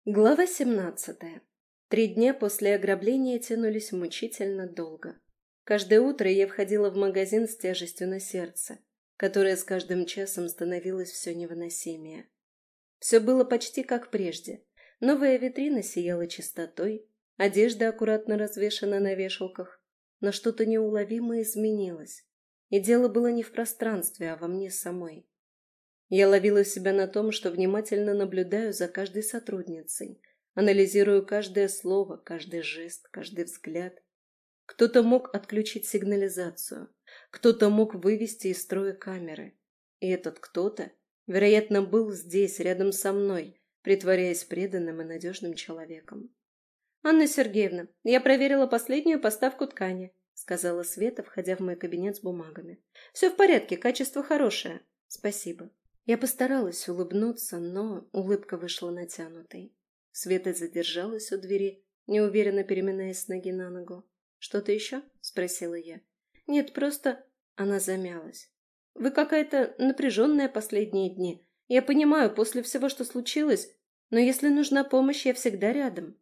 Глава 17. 3 дня после ограбления тянулись мучительно долго. Каждое утро я входила в магазин с тяжестью на сердце, которая с каждым часом становилась все невыносимее. Все было почти как прежде. Новая витрина сияла чистотой, одежда аккуратно развешана на вешалках, но что-то неуловимо изменилось. И дело было не в пространстве, а во мне самой. Я ловила себя на том, что внимательно наблюдаю за каждой сотрудницей, анализирую каждое слово, каждый жест, каждый взгляд. Кто-то мог отключить сигнализацию, кто-то мог вывести из строя камеры. И этот кто-то, вероятно, был здесь, рядом со мной, притворяясь преданным и надежным человеком. «Анна Сергеевна, я проверила последнюю поставку ткани», сказала Света, входя в мой кабинет с бумагами. «Все в порядке, качество хорошее. Спасибо». Я постаралась улыбнуться, но улыбка вышла натянутой. Света задержалась у двери, неуверенно переминаясь с ноги на ногу. «Что-то еще?» — спросила я. «Нет, просто...» — она замялась. «Вы какая-то напряженная последние дни. Я понимаю, после всего, что случилось, но если нужна помощь, я всегда рядом».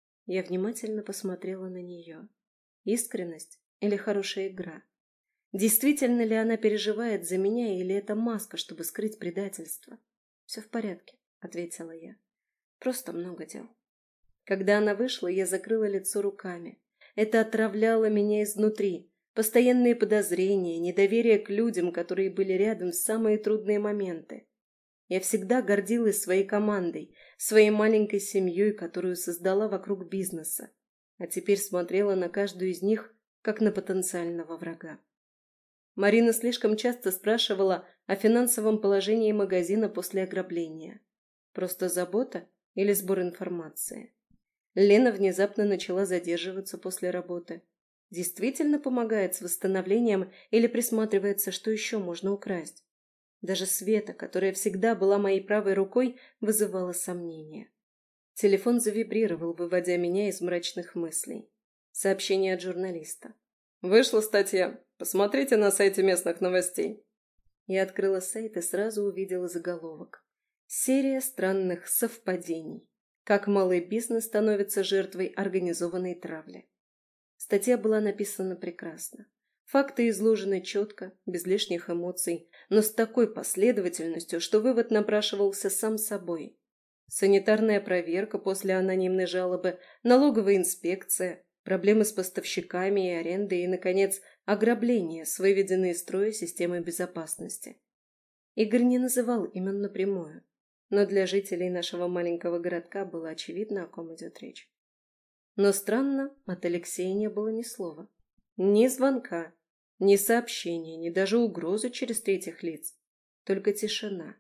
Я внимательно посмотрела на нее. Искренность или хорошая игра? Действительно ли она переживает за меня, или это маска, чтобы скрыть предательство? «Все в порядке», — ответила я. «Просто много дел». Когда она вышла, я закрыла лицо руками. Это отравляло меня изнутри. Постоянные подозрения, недоверие к людям, которые были рядом в самые трудные моменты. Я всегда гордилась своей командой, своей маленькой семьей, которую создала вокруг бизнеса. А теперь смотрела на каждую из них, как на потенциального врага. Марина слишком часто спрашивала о финансовом положении магазина после ограбления. Просто забота или сбор информации? Лена внезапно начала задерживаться после работы. Действительно помогает с восстановлением или присматривается, что еще можно украсть? Даже Света, которая всегда была моей правой рукой, вызывала сомнения. Телефон завибрировал, выводя меня из мрачных мыслей. Сообщение от журналиста. «Вышла статья. Посмотрите на сайте местных новостей». Я открыла сайт и сразу увидела заголовок. «Серия странных совпадений. Как малый бизнес становится жертвой организованной травли». Статья была написана прекрасно. Факты изложены четко, без лишних эмоций, но с такой последовательностью, что вывод напрашивался сам собой. Санитарная проверка после анонимной жалобы, налоговая инспекция, проблемы с поставщиками и арендой и, наконец, ограбление с выведенной из строя системой безопасности. Игорь не называл имен напрямую, но для жителей нашего маленького городка было очевидно, о ком идет речь. Но странно, от Алексея не было ни слова. Ни звонка, ни сообщения, ни даже угрозы через третьих лиц. Только тишина.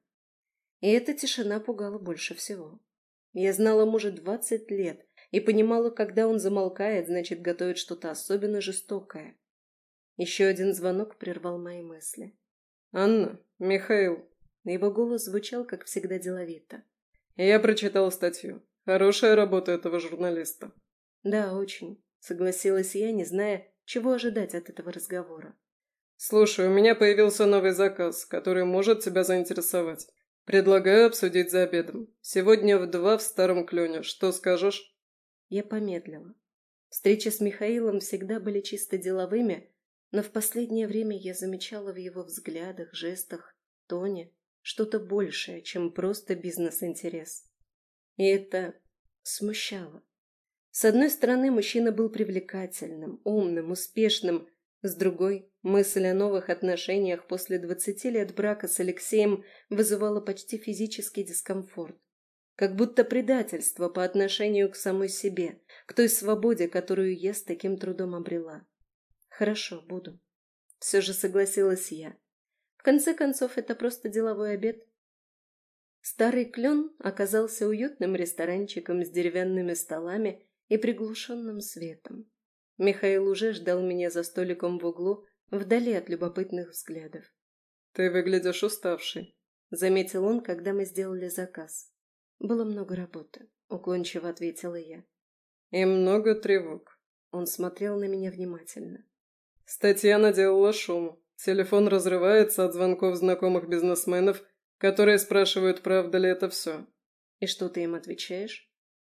И эта тишина пугала больше всего. Я знала мужа 20 лет и понимала, когда он замолкает, значит, готовит что-то особенно жестокое. Еще один звонок прервал мои мысли. «Анна, Михаил». Его голос звучал, как всегда, деловито. «Я прочитал статью. Хорошая работа этого журналиста». «Да, очень», — согласилась я, не зная, чего ожидать от этого разговора. «Слушай, у меня появился новый заказ, который может тебя заинтересовать. Предлагаю обсудить за обедом. Сегодня в 2 в Старом Клёне. Что скажешь?» Я помедлила. Встречи с Михаилом всегда были чисто деловыми, но в последнее время я замечала в его взглядах, жестах, тоне что-то большее, чем просто бизнес-интерес. И это смущало. С одной стороны, мужчина был привлекательным, умным, успешным. С другой, мысль о новых отношениях после 20 лет брака с Алексеем вызывала почти физический дискомфорт. Как будто предательство по отношению к самой себе, к той свободе, которую я с таким трудом обрела. «Хорошо, буду». Все же согласилась я. В конце концов, это просто деловой обед. Старый Клен оказался уютным ресторанчиком с деревянными столами и приглушенным светом. Михаил уже ждал меня за столиком в углу, вдали от любопытных взглядов. «Ты выглядишь уставшей», — заметил он, когда мы сделали заказ. «Было много работы», — уклончиво ответила я. «И много тревог». Он смотрел на меня внимательно. «Статья наделала шуму. Телефон разрывается от звонков знакомых бизнесменов, которые спрашивают, правда ли это все». «И что ты им отвечаешь?»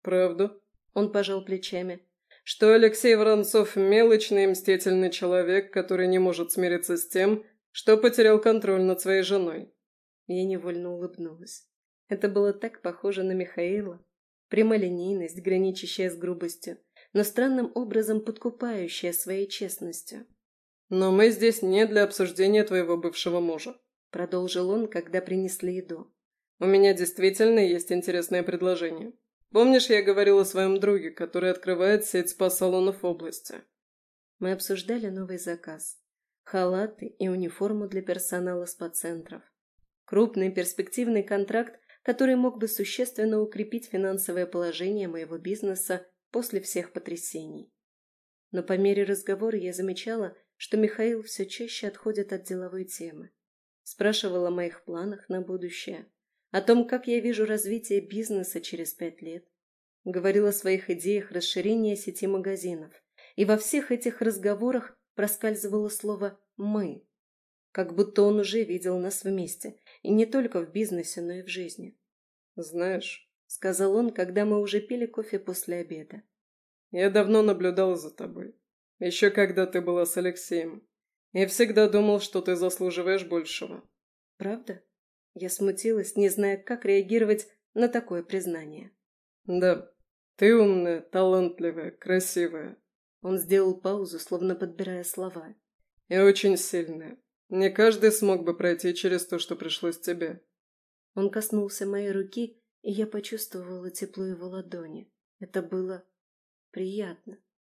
Правду? Он пожал плечами. Что Алексей Воронцов – мелочный и мстительный человек, который не может смириться с тем, что потерял контроль над своей женой. Я невольно улыбнулась. Это было так похоже на Михаила. Прямолинейность, граничащая с грубостью, но странным образом подкупающая своей честностью. «Но мы здесь не для обсуждения твоего бывшего мужа», – продолжил он, когда принесли еду. «У меня действительно есть интересное предложение. Помнишь, я говорил о своем друге, который открывает сеть спа-салонов в области?» Мы обсуждали новый заказ. Халаты и униформу для персонала спа-центров. Крупный перспективный контракт, который мог бы существенно укрепить финансовое положение моего бизнеса после всех потрясений. Но по мере разговора я замечала, что Михаил все чаще отходит от деловой темы. Спрашивал о моих планах на будущее, о том, как я вижу развитие бизнеса через 5 лет. Говорил о своих идеях расширения сети магазинов. И во всех этих разговорах проскальзывало слово «мы». Как будто он уже видел нас вместе, и не только в бизнесе, но и в жизни. «Знаешь», — сказал он, когда мы уже пили кофе после обеда, «я давно наблюдал за тобой. Еще когда ты была с Алексеем. Я всегда думал, что ты заслуживаешь большего». «Правда?» Я смутилась, не зная, как реагировать на такое признание. «Да, ты умная, талантливая, красивая». Он сделал паузу, словно подбирая слова. «И очень сильная. Не каждый смог бы пройти через то, что пришлось тебе». Он коснулся моей руки, и я почувствовала тепло его ладони. Это было приятно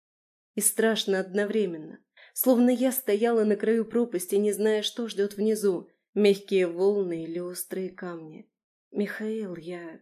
и страшно одновременно, словно я стояла на краю пропасти, не зная, что ждет внизу, мягкие волны или острые камни. «Михаил,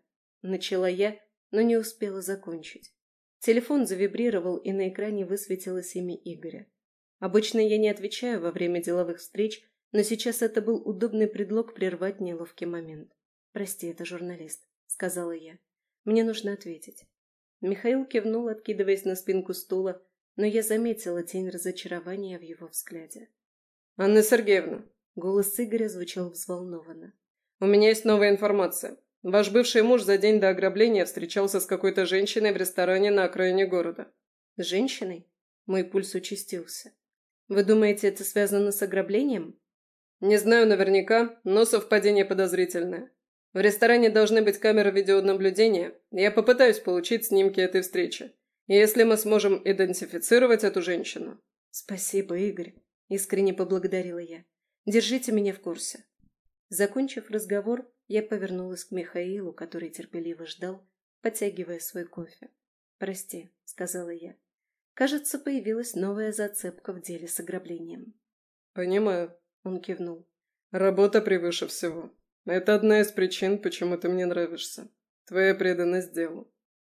начала я, но не успела закончить. Телефон завибрировал, и на экране высветилось имя Игоря. Обычно я не отвечаю во время деловых встреч, но сейчас это был удобный предлог прервать неловкий момент. «Прости, это журналист», — сказала я. «Мне нужно ответить». Михаил кивнул, откидываясь на спинку стула, но я заметила тень разочарования в его взгляде. «Анна Сергеевна», — голос Игоря звучал взволнованно. «У меня есть новая информация. Ваш бывший муж за день до ограбления встречался с какой-то женщиной в ресторане на окраине города». «С женщиной?» Мой пульс участился. «Вы думаете, это связано с ограблением?» «Не знаю наверняка, но совпадение подозрительное. В ресторане должны быть камеры видеонаблюдения. Я попытаюсь получить снимки этой встречи. И если мы сможем идентифицировать эту женщину...» «Спасибо, Игорь», — искренне поблагодарила я. «Держите меня в курсе». Закончив разговор, я повернулась к Михаилу, который терпеливо ждал, подтягивая свой кофе. «Прости», — сказала я. Кажется, появилась новая зацепка в деле с ограблением. «Понимаю», — он кивнул. «Работа превыше всего. Это одна из причин, почему ты мне нравишься. Твоя преданность делу».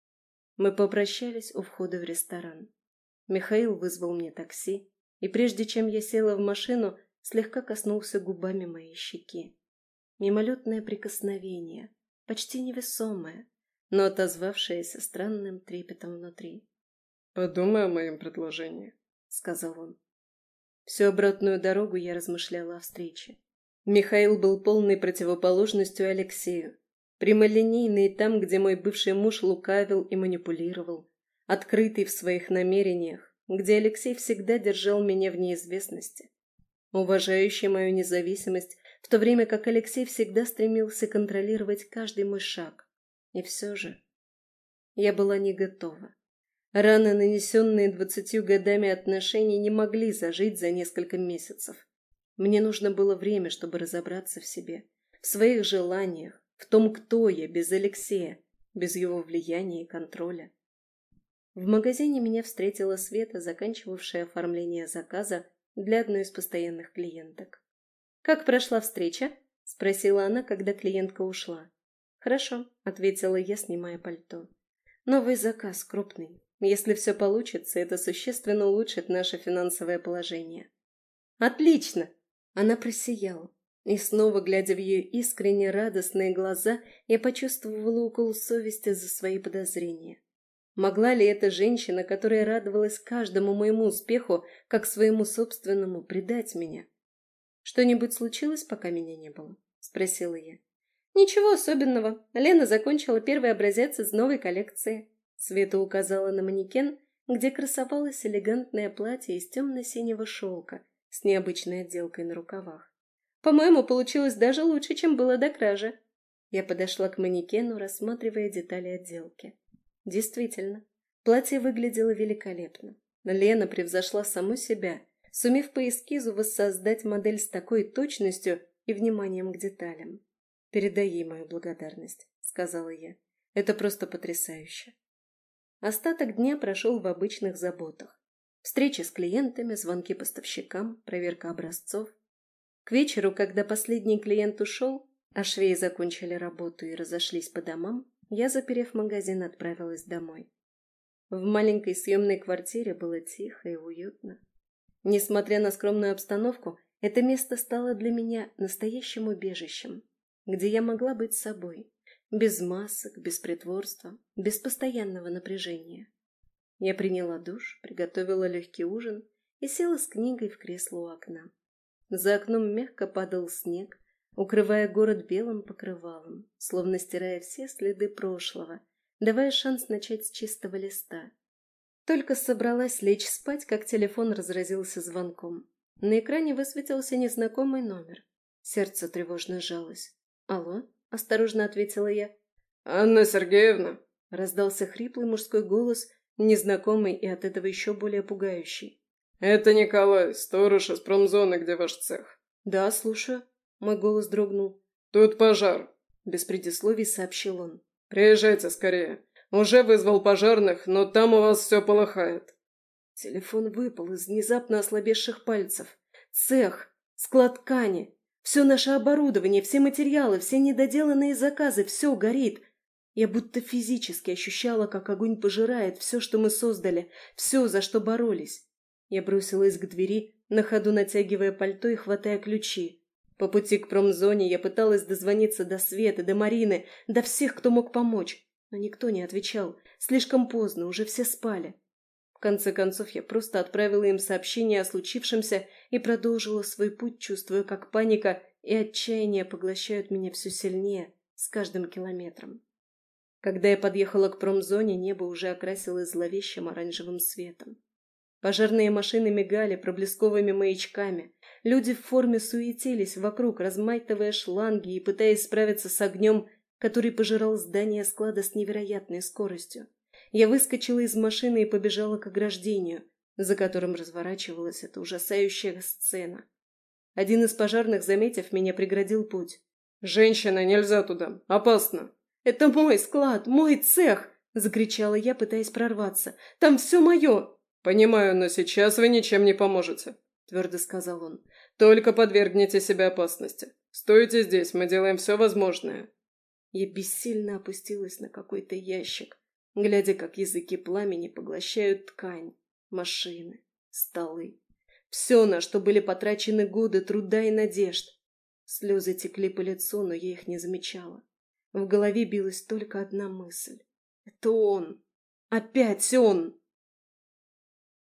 Мы попрощались у входа в ресторан. Михаил вызвал мне такси, и прежде чем я села в машину, слегка коснулся губами моей щеки. Мимолетное прикосновение, почти невесомое, но отозвавшееся странным трепетом внутри. «Подумай о моем предложении», — сказал он. Всю обратную дорогу я размышляла о встрече. Михаил был полной противоположностью Алексею. Прямолинейный там, где мой бывший муж лукавил и манипулировал. Открытый в своих намерениях, где Алексей всегда держал меня в неизвестности. Уважающий мою независимость, в то время как Алексей всегда стремился контролировать каждый мой шаг. И все же я была не готова. Раны, нанесенные 20 годами отношений, не могли зажить за несколько месяцев. Мне нужно было время, чтобы разобраться в себе, в своих желаниях, в том, кто я без Алексея, без его влияния и контроля. В магазине меня встретила Света, заканчивавшая оформление заказа для одной из постоянных клиенток. «Как прошла встреча?» – спросила она, когда клиентка ушла. «Хорошо», – ответила я, снимая пальто. «Новый заказ крупный. Если все получится, это существенно улучшит наше финансовое положение». «Отлично!» Она просияла. И снова, глядя в ее искренне радостные глаза, я почувствовала укол совести за свои подозрения. Могла ли эта женщина, которая радовалась каждому моему успеху, как своему собственному, предать меня? «Что-нибудь случилось, пока меня не было?» – спросила я. «Ничего особенного. Лена закончила первый образец из новой коллекции». Света указала на манекен, где красовалось элегантное платье из темно-синего шелка с необычной отделкой на рукавах. «По-моему, получилось даже лучше, чем было до кражи». Я подошла к манекену, рассматривая детали отделки. Действительно, платье выглядело великолепно. Лена превзошла саму себя, сумев по эскизу воссоздать модель с такой точностью и вниманием к деталям. «Передай ей мою благодарность», — сказала я. «Это просто потрясающе». Остаток дня прошел в обычных заботах. Встречи с клиентами, звонки поставщикам, проверка образцов. К вечеру, когда последний клиент ушел, а швеи закончили работу и разошлись по домам, я, заперев магазин, отправилась домой. В маленькой съемной квартире было тихо и уютно. Несмотря на скромную обстановку, это место стало для меня настоящим убежищем, где я могла быть собой, без масок, без притворства, без постоянного напряжения. Я приняла душ, приготовила легкий ужин и села с книгой в кресло у окна. За окном мягко падал снег, укрывая город белым покрывалом, словно стирая все следы прошлого, давая шанс начать с чистого листа. Только собралась лечь спать, как телефон разразился звонком. На экране высветился незнакомый номер. Сердце тревожно сжалось. «Алло?» – осторожно ответила я. «Анна Сергеевна!» – раздался хриплый мужской голос, незнакомый и от этого еще более пугающий. «Это Николай, сторож из промзоны, где ваш цех». «Да, слушаю». Мой голос дрогнул. «Тут пожар», – без предисловий сообщил он. «Приезжайте скорее. Уже вызвал пожарных, но там у вас все полыхает». Телефон выпал из внезапно ослабевших пальцев. Цех, склад ткани, все наше оборудование, все материалы, все недоделанные заказы, все горит. Я будто физически ощущала, как огонь пожирает все, что мы создали, все, за что боролись. Я бросилась к двери, на ходу натягивая пальто и хватая ключи. По пути к промзоне я пыталась дозвониться до Светы, до Марины, до всех, кто мог помочь. Но никто не отвечал. Слишком поздно, уже все спали. В конце концов, я просто отправила им сообщение о случившемся и продолжила свой путь, чувствуя, как паника и отчаяние поглощают меня все сильнее с каждым километром. Когда я подъехала к промзоне, небо уже окрасилось зловещим оранжевым светом. Пожарные машины мигали проблесковыми маячками. Люди в форме суетились вокруг, разматывая шланги и пытаясь справиться с огнем, который пожирал здание склада с невероятной скоростью. Я выскочила из машины и побежала к ограждению, за которым разворачивалась эта ужасающая сцена. Один из пожарных, заметив меня, преградил путь. «Женщина, нельзя туда! Опасно!» «Это мой склад, мой цех!» – закричала я, пытаясь прорваться. «Там все мое!» «Понимаю, но сейчас вы ничем не поможете», – твердо сказал он. «Только подвергните себя опасности. Стойте здесь, мы делаем все возможное». Я бессильно опустилась на какой-то ящик, глядя, как языки пламени поглощают ткань, машины, столы. Все, на что были потрачены годы труда и надежд. Слезы текли по лицу, но я их не замечала. В голове билась только одна мысль. Это он! Опять он!